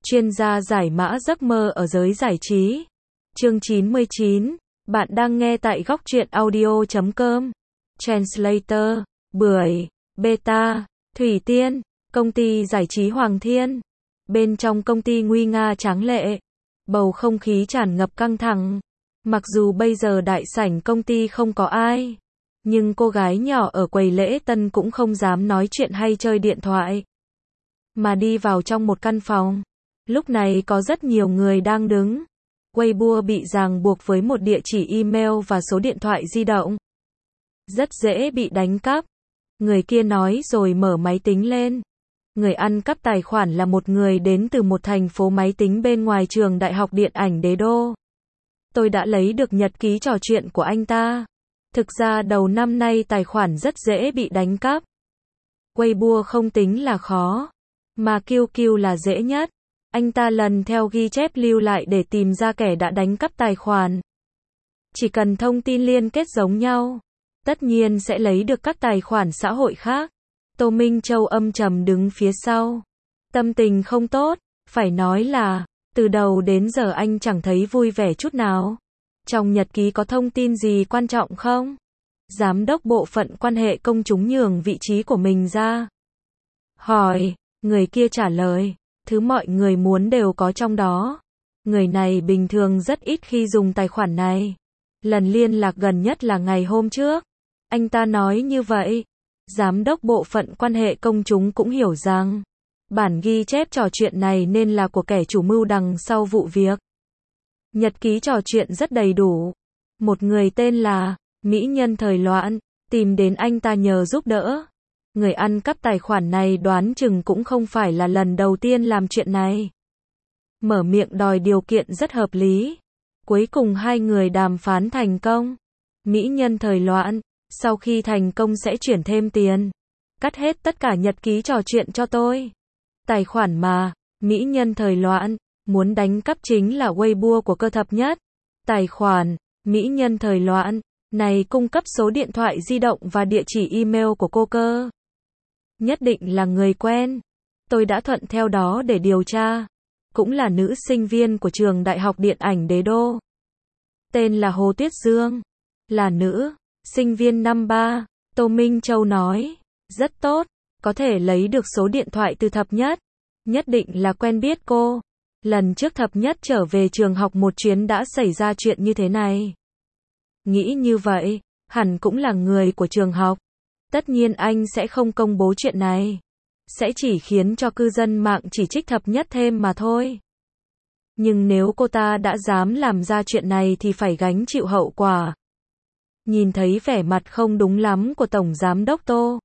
chuyên gia giải mã giấc mơ ở giới giải trí. Chương 99, bạn đang nghe tại góc truyện audio.com. Translator, Bưởi, Beta, Thủy Tiên, công ty giải trí Hoàng Thiên. Bên trong công ty nguy nga tráng lệ, bầu không khí tràn ngập căng thẳng. Mặc dù bây giờ đại sảnh công ty không có ai, nhưng cô gái nhỏ ở quầy lễ tân cũng không dám nói chuyện hay chơi điện thoại, mà đi vào trong một căn phòng. Lúc này có rất nhiều người đang đứng. Weibo bị ràng buộc với một địa chỉ email và số điện thoại di động. Rất dễ bị đánh cắp. Người kia nói rồi mở máy tính lên. Người ăn cắp tài khoản là một người đến từ một thành phố máy tính bên ngoài trường Đại học Điện ảnh Đế Đô. Tôi đã lấy được nhật ký trò chuyện của anh ta. Thực ra đầu năm nay tài khoản rất dễ bị đánh cắp. Weibo không tính là khó, mà QQ là dễ nhất. Anh ta lần theo ghi chép lưu lại để tìm ra kẻ đã đánh cắp tài khoản. Chỉ cần thông tin liên kết giống nhau, tất nhiên sẽ lấy được các tài khoản xã hội khác. Tô Minh Châu âm trầm đứng phía sau. Tâm tình không tốt, phải nói là, từ đầu đến giờ anh chẳng thấy vui vẻ chút nào. Trong nhật ký có thông tin gì quan trọng không? Giám đốc bộ phận quan hệ công chúng nhường vị trí của mình ra. Hỏi, người kia trả lời, thứ mọi người muốn đều có trong đó. Người này bình thường rất ít khi dùng tài khoản này. Lần liên lạc gần nhất là ngày hôm trước. Anh ta nói như vậy. Giám đốc bộ phận quan hệ công chúng cũng hiểu rằng, bản ghi chép trò chuyện này nên là của kẻ chủ mưu đằng sau vụ việc. Nhật ký trò chuyện rất đầy đủ. Một người tên là Mỹ Nhân Thời Loạn tìm đến anh ta nhờ giúp đỡ. Người ăn cắp tài khoản này đoán chừng cũng không phải là lần đầu tiên làm chuyện này. Mở miệng đòi điều kiện rất hợp lý. Cuối cùng hai người đàm phán thành công. Mỹ Nhân Thời Loạn, sau khi thành công sẽ chuyển thêm tiền. Cắt hết tất cả nhật ký trò chuyện cho tôi. Tài khoản mà Mỹ Nhân Thời Loạn muốn đánh cắp chính là Weibo của Cơ Thập Nhất. Tài khoản Mỹ Nhân Thời Loạn này cung cấp số điện thoại di động và địa chỉ email của cô Cơ. Nhất định là người quen. Tôi đã thuận theo đó để điều tra. Cũng là nữ sinh viên của trường Đại học Điện ảnh Đế Đô. Tên là Hồ Tuyết Dương. Là nữ sinh viên năm 3. Tô Minh Châu nói. Rất tốt. Có thể lấy được số điện thoại từ Thập Nhất. Nhất định là quen biết cô. Lần trước Thập Nhất trở về trường học một chuyến đã xảy ra chuyện như thế này. Nghĩ như vậy, hẳn cũng là người của trường học. Tất nhiên anh sẽ không công bố chuyện này. Sẽ chỉ khiến cho cư dân mạng chỉ trích Thập Nhất thêm mà thôi. Nhưng nếu cô ta đã dám làm ra chuyện này thì phải gánh chịu hậu quả. Nhìn thấy vẻ mặt không đúng lắm của Tổng Giám đốc Tô.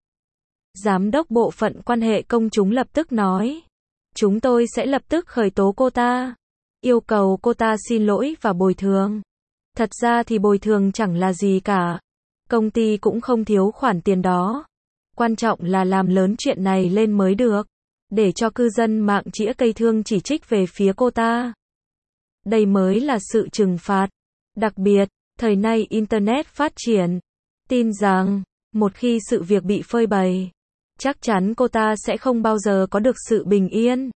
Giám đốc bộ phận quan hệ công chúng lập tức nói. Chúng tôi sẽ lập tức khởi tố cô ta. Yêu cầu cô ta xin lỗi và bồi thường. Thật ra thì bồi thường chẳng là gì cả. Công ty cũng không thiếu khoản tiền đó. Quan trọng là làm lớn chuyện này lên mới được. Để cho cư dân mạng chĩa cây thương chỉ trích về phía cô ta. Đây mới là sự trừng phạt. Đặc biệt, thời nay Internet phát triển. Tin rằng, một khi sự việc bị phơi bày, chắc chắn cô ta sẽ không bao giờ có được sự bình yên.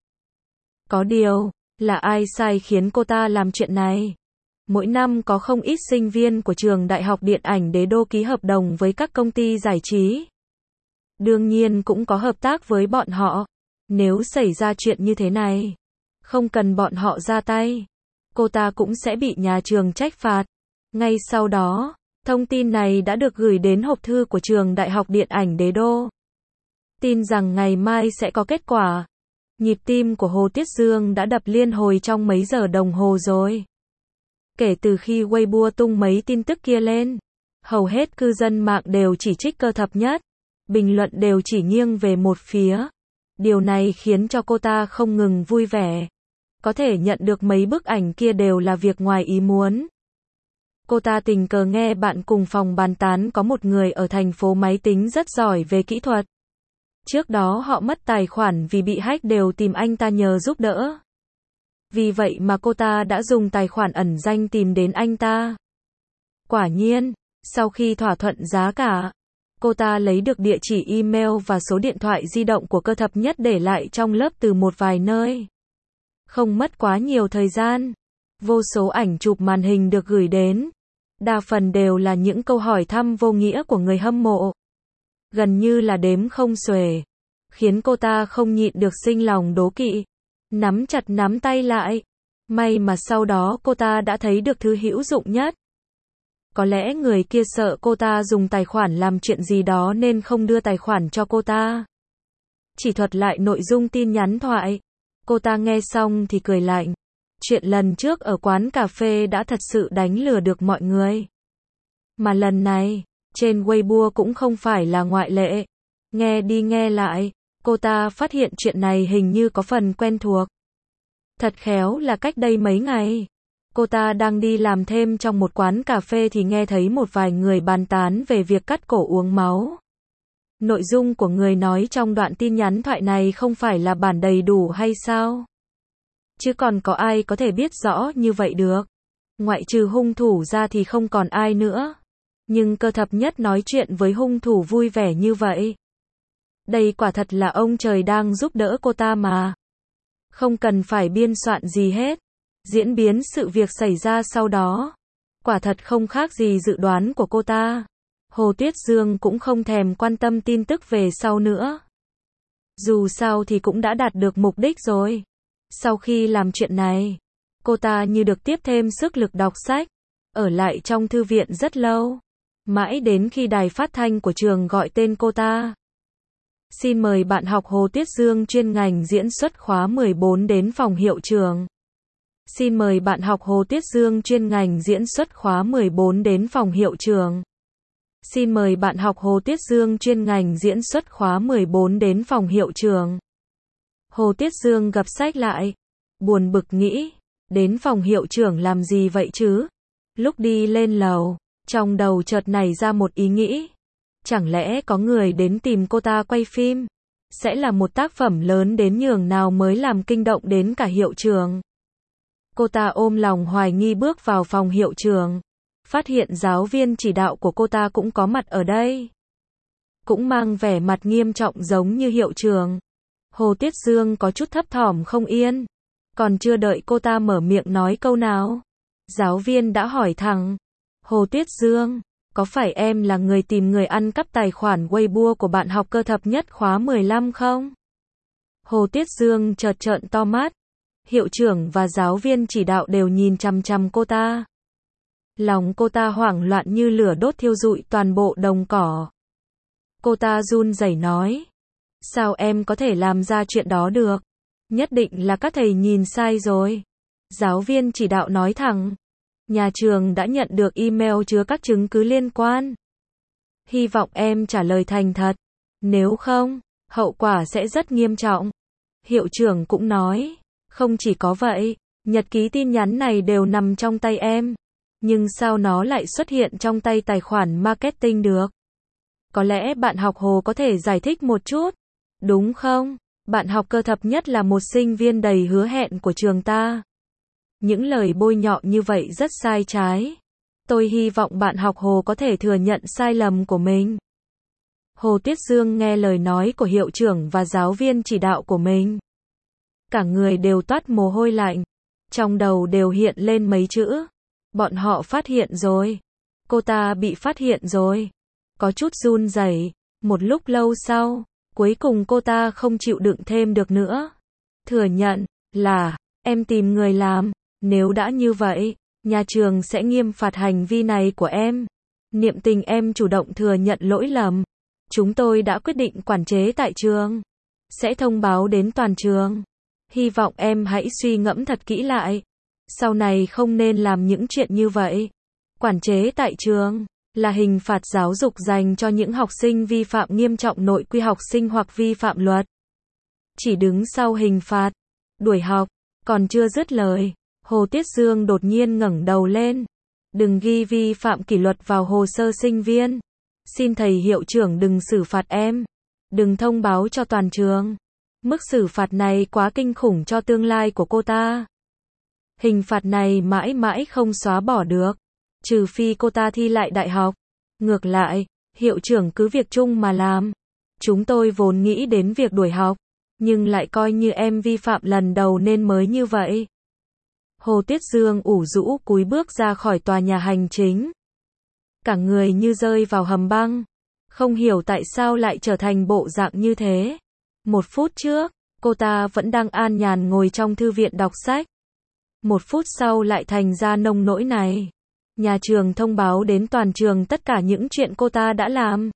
Có điều, là ai sai khiến cô ta làm chuyện này? Mỗi năm có không ít sinh viên của trường Đại học Điện ảnh Đế Đô ký hợp đồng với các công ty giải trí. Đương nhiên cũng có hợp tác với bọn họ. Nếu xảy ra chuyện như thế này, không cần bọn họ ra tay, cô ta cũng sẽ bị nhà trường trách phạt. Ngay sau đó, thông tin này đã được gửi đến hộp thư của trường Đại học Điện ảnh Đế Đô. Tin rằng ngày mai sẽ có kết quả. Nhịp tim của Hồ Tuyết Dương đã đập liên hồi trong mấy giờ đồng hồ rồi. Kể từ khi Weibo tung mấy tin tức kia lên, hầu hết cư dân mạng đều chỉ trích Cơ Thập Nhất. Bình luận đều chỉ nghiêng về một phía. Điều này khiến cho cô ta không ngừng vui vẻ. Có thể nhận được mấy bức ảnh kia đều là việc ngoài ý muốn. Cô ta tình cờ nghe bạn cùng phòng bàn tán có một người ở thành phố máy tính rất giỏi về kỹ thuật. Trước đó họ mất tài khoản vì bị hack đều tìm anh ta nhờ giúp đỡ. Vì vậy mà cô ta đã dùng tài khoản ẩn danh tìm đến anh ta. Quả nhiên, sau khi thỏa thuận giá cả, cô ta lấy được địa chỉ email và số điện thoại di động của Cơ Thập Nhất để lại trong lớp từ một vài nơi. Không mất quá nhiều thời gian, vô số ảnh chụp màn hình được gửi đến. Đa phần đều là những câu hỏi thăm vô nghĩa của người hâm mộ. Gần như là đếm không xuể. Khiến cô ta không nhịn được sinh lòng đố kỵ. Nắm chặt nắm tay lại. May mà sau đó cô ta đã thấy được thứ hữu dụng nhất. Có lẽ người kia sợ cô ta dùng tài khoản làm chuyện gì đó nên không đưa tài khoản cho cô ta. Chỉ thuật lại nội dung tin nhắn thoại. Cô ta nghe xong thì cười lạnh. Chuyện lần trước ở quán cà phê đã thật sự đánh lừa được mọi người. Mà lần này, trên Weibo cũng không phải là ngoại lệ. Nghe đi nghe lại, cô ta phát hiện chuyện này hình như có phần quen thuộc. Thật khéo là cách đây mấy ngày, cô ta đang đi làm thêm trong một quán cà phê thì nghe thấy một vài người bàn tán về việc cắt cổ uống máu. Nội dung của người nói trong đoạn tin nhắn thoại này không phải là bản đầy đủ hay sao? Chứ còn có ai có thể biết rõ như vậy được? Ngoại trừ hung thủ ra thì không còn ai nữa. Nhưng Cơ Thập Nhất nói chuyện với hung thủ vui vẻ như vậy. Đây quả thật là ông trời đang giúp đỡ cô ta mà. Không cần phải biên soạn gì hết. Diễn biến sự việc xảy ra sau đó. Quả thật không khác gì dự đoán của cô ta. Hồ Tuyết Dương cũng không thèm quan tâm tin tức về sau nữa. Dù sao thì cũng đã đạt được mục đích rồi. Sau khi làm chuyện này, cô ta như được tiếp thêm sức lực đọc sách, ở lại trong thư viện rất lâu. Mãi đến khi đài phát thanh của trường gọi tên cô ta. Xin mời bạn học Hồ Tuyết Dương chuyên ngành diễn xuất khóa 14 đến phòng hiệu trưởng. Xin mời bạn học Hồ Tuyết Dương chuyên ngành diễn xuất khóa 14 đến phòng hiệu trưởng. Xin mời bạn học Hồ Tuyết Dương chuyên ngành diễn xuất khóa 14 đến phòng hiệu trưởng. Hồ Tuyết Dương gập sách lại, buồn bực nghĩ, đến phòng hiệu trưởng làm gì vậy chứ? Lúc đi lên lầu, trong đầu chợt nảy ra một ý nghĩ. Chẳng lẽ có người đến tìm cô ta quay phim? Sẽ là một tác phẩm lớn đến nhường nào mới làm kinh động đến cả hiệu trưởng? Cô ta ôm lòng hoài nghi bước vào phòng hiệu trưởng. Phát hiện giáo viên chỉ đạo của cô ta cũng có mặt ở đây. Cũng mang vẻ mặt nghiêm trọng giống như hiệu trưởng. Hồ Tuyết Dương có chút thấp thỏm không yên. Còn chưa đợi cô ta mở miệng nói câu nào, giáo viên đã hỏi thẳng. Hồ Tuyết Dương, có phải em là người tìm người ăn cắp tài khoản Weibo của bạn học Cơ Thập Nhất khóa 15 không? Hồ Tuyết Dương chợt trợn to mắt. Hiệu trưởng và giáo viên chỉ đạo đều nhìn chằm chằm cô ta. Lòng cô ta hoảng loạn như lửa đốt thiêu rụi toàn bộ đồng cỏ. Cô ta run rẩy nói. Sao em có thể làm ra chuyện đó được? Nhất định là các thầy nhìn sai rồi. Giáo viên chỉ đạo nói thẳng. Nhà trường đã nhận được email chứa các chứng cứ liên quan. Hy vọng em trả lời thành thật. Nếu không, hậu quả sẽ rất nghiêm trọng. Hiệu trưởng cũng nói. Không chỉ có vậy, nhật ký tin nhắn này đều nằm trong tay em. Nhưng sao nó lại xuất hiện trong tay tài khoản marketing được? Có lẽ bạn học Hồ có thể giải thích một chút, đúng không? Bạn học Cơ Thập Nhất là một sinh viên đầy hứa hẹn của trường ta. Những lời bôi nhọ như vậy rất sai trái. Tôi hy vọng bạn học Hồ có thể thừa nhận sai lầm của mình. Hồ Tuyết Dương nghe lời nói của hiệu trưởng và giáo viên chỉ đạo của mình. Cả người đều toát mồ hôi lạnh. Trong đầu đều hiện lên mấy chữ. Bọn họ phát hiện rồi. Cô ta bị phát hiện rồi. Có chút run rẩy. Một lúc lâu sau, cuối cùng cô ta không chịu đựng thêm được nữa. Thừa nhận là em tìm người làm. Nếu đã như vậy, nhà trường sẽ nghiêm phạt hành vi này của em. Niệm Tình em chủ động thừa nhận lỗi lầm. Chúng tôi đã quyết định quản chế tại trường. Sẽ thông báo đến toàn trường. Hy vọng em hãy suy ngẫm thật kỹ lại. Sau này không nên làm những chuyện như vậy. Quản chế tại trường là hình phạt giáo dục dành cho những học sinh vi phạm nghiêm trọng nội quy học sinh hoặc vi phạm luật. Chỉ đứng sau hình phạt, đuổi học. Còn chưa dứt lời, Hồ Tuyết Dương đột nhiên ngẩng đầu lên. Đừng ghi vi phạm kỷ luật vào hồ sơ sinh viên. Xin thầy hiệu trưởng đừng xử phạt em. Đừng thông báo cho toàn trường. Mức xử phạt này quá kinh khủng cho tương lai của cô ta. Hình phạt này mãi mãi không xóa bỏ được. Trừ phi cô ta thi lại đại học. Ngược lại, hiệu trưởng cứ việc chung mà làm. Chúng tôi vốn nghĩ đến việc đuổi học. nhưng lại coi như em vi phạm lần đầu nên mới như vậy. Hồ Tuyết Dương ủ rũ cúi bước ra khỏi tòa nhà hành chính. Cả người như rơi vào hầm băng. Không hiểu tại sao lại trở thành bộ dạng như thế. 1 phút trước, cô ta vẫn đang an nhàn ngồi trong thư viện đọc sách. 1 phút sau lại thành ra nông nỗi này. Nhà trường thông báo đến toàn trường tất cả những chuyện cô ta đã làm.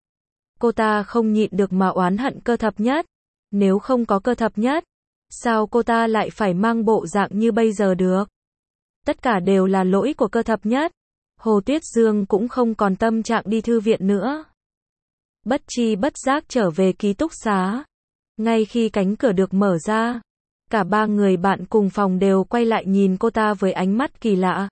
Cô ta không nhịn được mà oán hận Cơ Thập Nhất. Nếu không có Cơ Thập Nhất, sao cô ta lại phải mang bộ dạng như bây giờ được? Tất cả đều là lỗi của Cơ Thập Nhất. Hồ Tuyết Dương cũng không còn tâm trạng đi thư viện nữa. Bất tri bất giác trở về ký túc xá. Ngay khi cánh cửa được mở ra, cả 3 người bạn cùng phòng đều quay lại nhìn cô ta với ánh mắt kỳ lạ.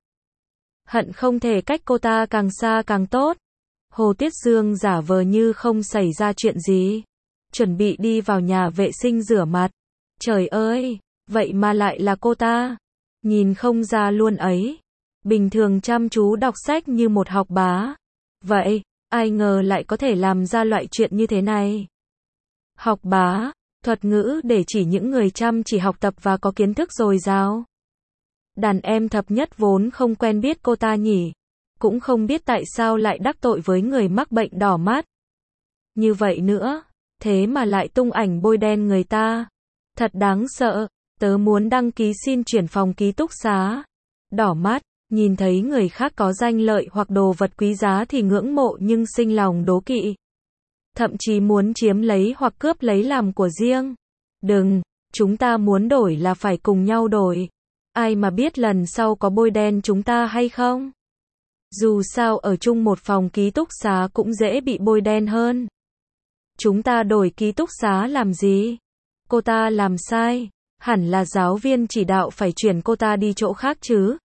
Hận không thể cách cô ta càng xa càng tốt. Hồ Tuyết Dương giả vờ như không xảy ra chuyện gì. Chuẩn bị đi vào nhà vệ sinh rửa mặt. Trời ơi, vậy mà lại là cô ta. Nhìn không ra luôn ấy. Bình thường chăm chú đọc sách như một học bá. Vậy, ai ngờ lại có thể làm ra loại chuyện như thế này. Học bá, thuật ngữ để chỉ những người chăm chỉ học tập và có kiến thức dồi dào. Đàn em Thập Nhất vốn không quen biết cô ta nhỉ. Cũng không biết tại sao lại đắc tội với người mắc bệnh đỏ mắt. Như vậy nữa, thế mà lại tung ảnh bôi đen người ta. Thật đáng sợ, tớ muốn đăng ký xin chuyển phòng ký túc xá. Đỏ mắt, nhìn thấy người khác có danh lợi hoặc đồ vật quý giá thì ngưỡng mộ nhưng sinh lòng đố kỵ. Thậm chí muốn chiếm lấy hoặc cướp lấy làm của riêng. Đừng, chúng ta muốn đổi là phải cùng nhau đổi. Ai mà biết lần sau có bôi đen chúng ta hay không? Dù sao ở chung một phòng ký túc xá cũng dễ bị bôi đen hơn. Chúng ta đổi ký túc xá làm gì? Cô ta làm sai, hẳn là giáo viên chỉ đạo phải chuyển cô ta đi chỗ khác chứ.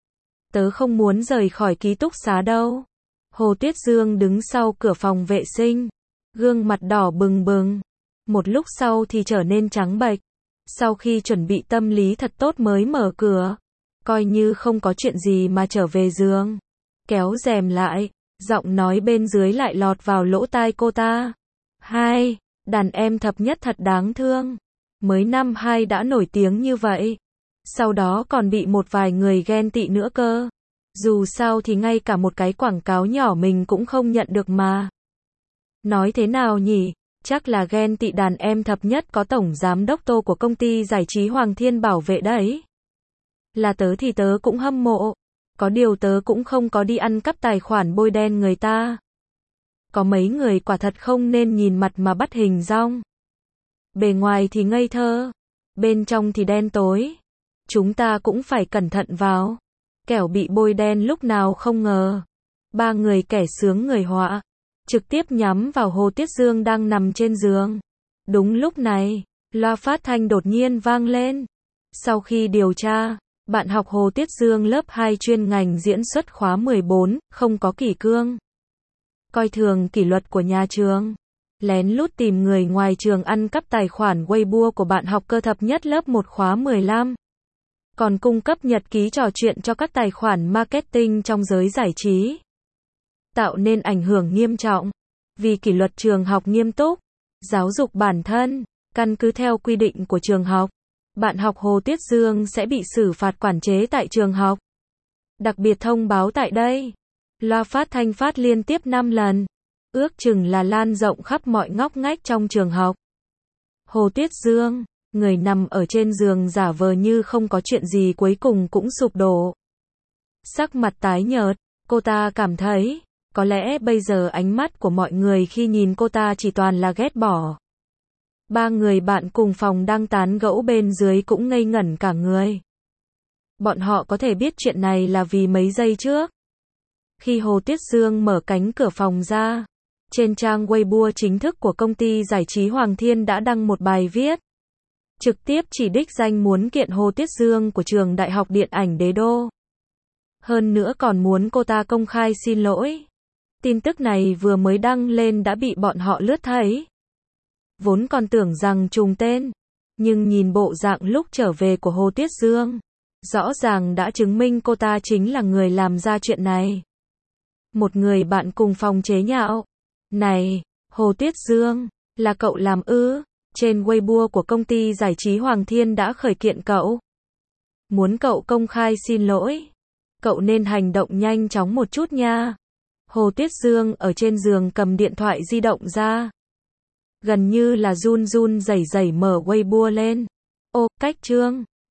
Tớ không muốn rời khỏi ký túc xá đâu. Hồ Tuyết Dương đứng sau cửa phòng vệ sinh, gương mặt đỏ bừng bừng. Một lúc sau thì trở nên trắng bệch. Sau khi chuẩn bị tâm lý thật tốt mới mở cửa, coi như không có chuyện gì mà trở về giường. Kéo rèm lại, giọng nói bên dưới lại lọt vào lỗ tai cô ta. Hai, đàn em Thập Nhất thật đáng thương. Mới năm 2 đã nổi tiếng như vậy. Sau đó còn bị một vài người ghen tị nữa cơ. Dù sao thì ngay cả một cái quảng cáo nhỏ mình cũng không nhận được mà. Nói thế nào nhỉ? Chắc là ghen tị đàn em Thập Nhất có tổng giám đốc Tô của công ty giải trí Hoàng Thiên bảo vệ đấy. Là tớ thì tớ cũng hâm mộ. Có điều tớ cũng không có đi ăn cắp tài khoản bôi đen người ta. Có mấy người quả thật không nên nhìn mặt mà bắt hình dong. Bề ngoài thì ngây thơ, bên trong thì đen tối. Chúng ta cũng phải cẩn thận vào. Kẻo bị bôi đen lúc nào không ngờ. 3 người kẻ sướng người họa, trực tiếp nhắm vào Hồ Tuyết Dương đang nằm trên giường. Đúng lúc này, loa phát thanh đột nhiên vang lên. Sau khi điều tra, bạn học Hồ Tuyết Dương lớp 2 chuyên ngành diễn xuất khóa 14, không có kỷ cương. Coi thường kỷ luật của nhà trường. Lén lút tìm người ngoài trường ăn cắp tài khoản Weibo của bạn học Cơ Thập Nhất lớp 1 khóa 15. Còn cung cấp nhật ký trò chuyện cho các tài khoản marketing trong giới giải trí. Tạo nên ảnh hưởng nghiêm trọng. Vì kỷ luật trường học nghiêm túc, giáo dục bản thân, căn cứ theo quy định của trường học, bạn học Hồ Tuyết Dương sẽ bị xử phạt quản chế tại trường học. Đặc biệt thông báo tại đây. Loa phát thanh phát liên tiếp 5 lần. Ước chừng là lan rộng khắp mọi ngóc ngách trong trường học. Hồ Tuyết Dương, người nằm ở trên giường giả vờ như không có chuyện gì cuối cùng cũng sụp đổ. Sắc mặt tái nhợt, cô ta cảm thấy, có lẽ bây giờ ánh mắt của mọi người khi nhìn cô ta chỉ toàn là ghét bỏ. 3 người bạn cùng phòng đang tán gẫu bên dưới cũng ngây ngẩn cả người. Bọn họ có thể biết chuyện này là vì mấy giây trước. Khi Hồ Tuyết Dương mở cánh cửa phòng ra, trên trang Weibo chính thức của công ty giải trí Hoàng Thiên đã đăng một bài viết. Trực tiếp chỉ đích danh muốn kiện Hồ Tuyết Dương của trường Đại học Điện ảnh Đế Đô. Hơn nữa còn muốn cô ta công khai xin lỗi. Tin tức này vừa mới đăng lên đã bị bọn họ lướt thấy. Vốn còn tưởng rằng trùng tên, nhưng nhìn bộ dạng lúc trở về của Hồ Tuyết Dương, rõ ràng đã chứng minh cô ta chính là người làm ra chuyện này. Một người bạn cùng phòng chế nhạo. Này, Hồ Tuyết Dương, là cậu làm ư? Trên Weibo của công ty giải trí Hoàng Thiên đã khởi kiện cậu. Muốn cậu công khai xin lỗi. Cậu nên hành động nhanh chóng một chút nha. Hồ Tuyết Dương ở trên giường cầm điện thoại di động ra. Gần như là run run rẩy rẩy mở Weibo lên. Ô, cách chương.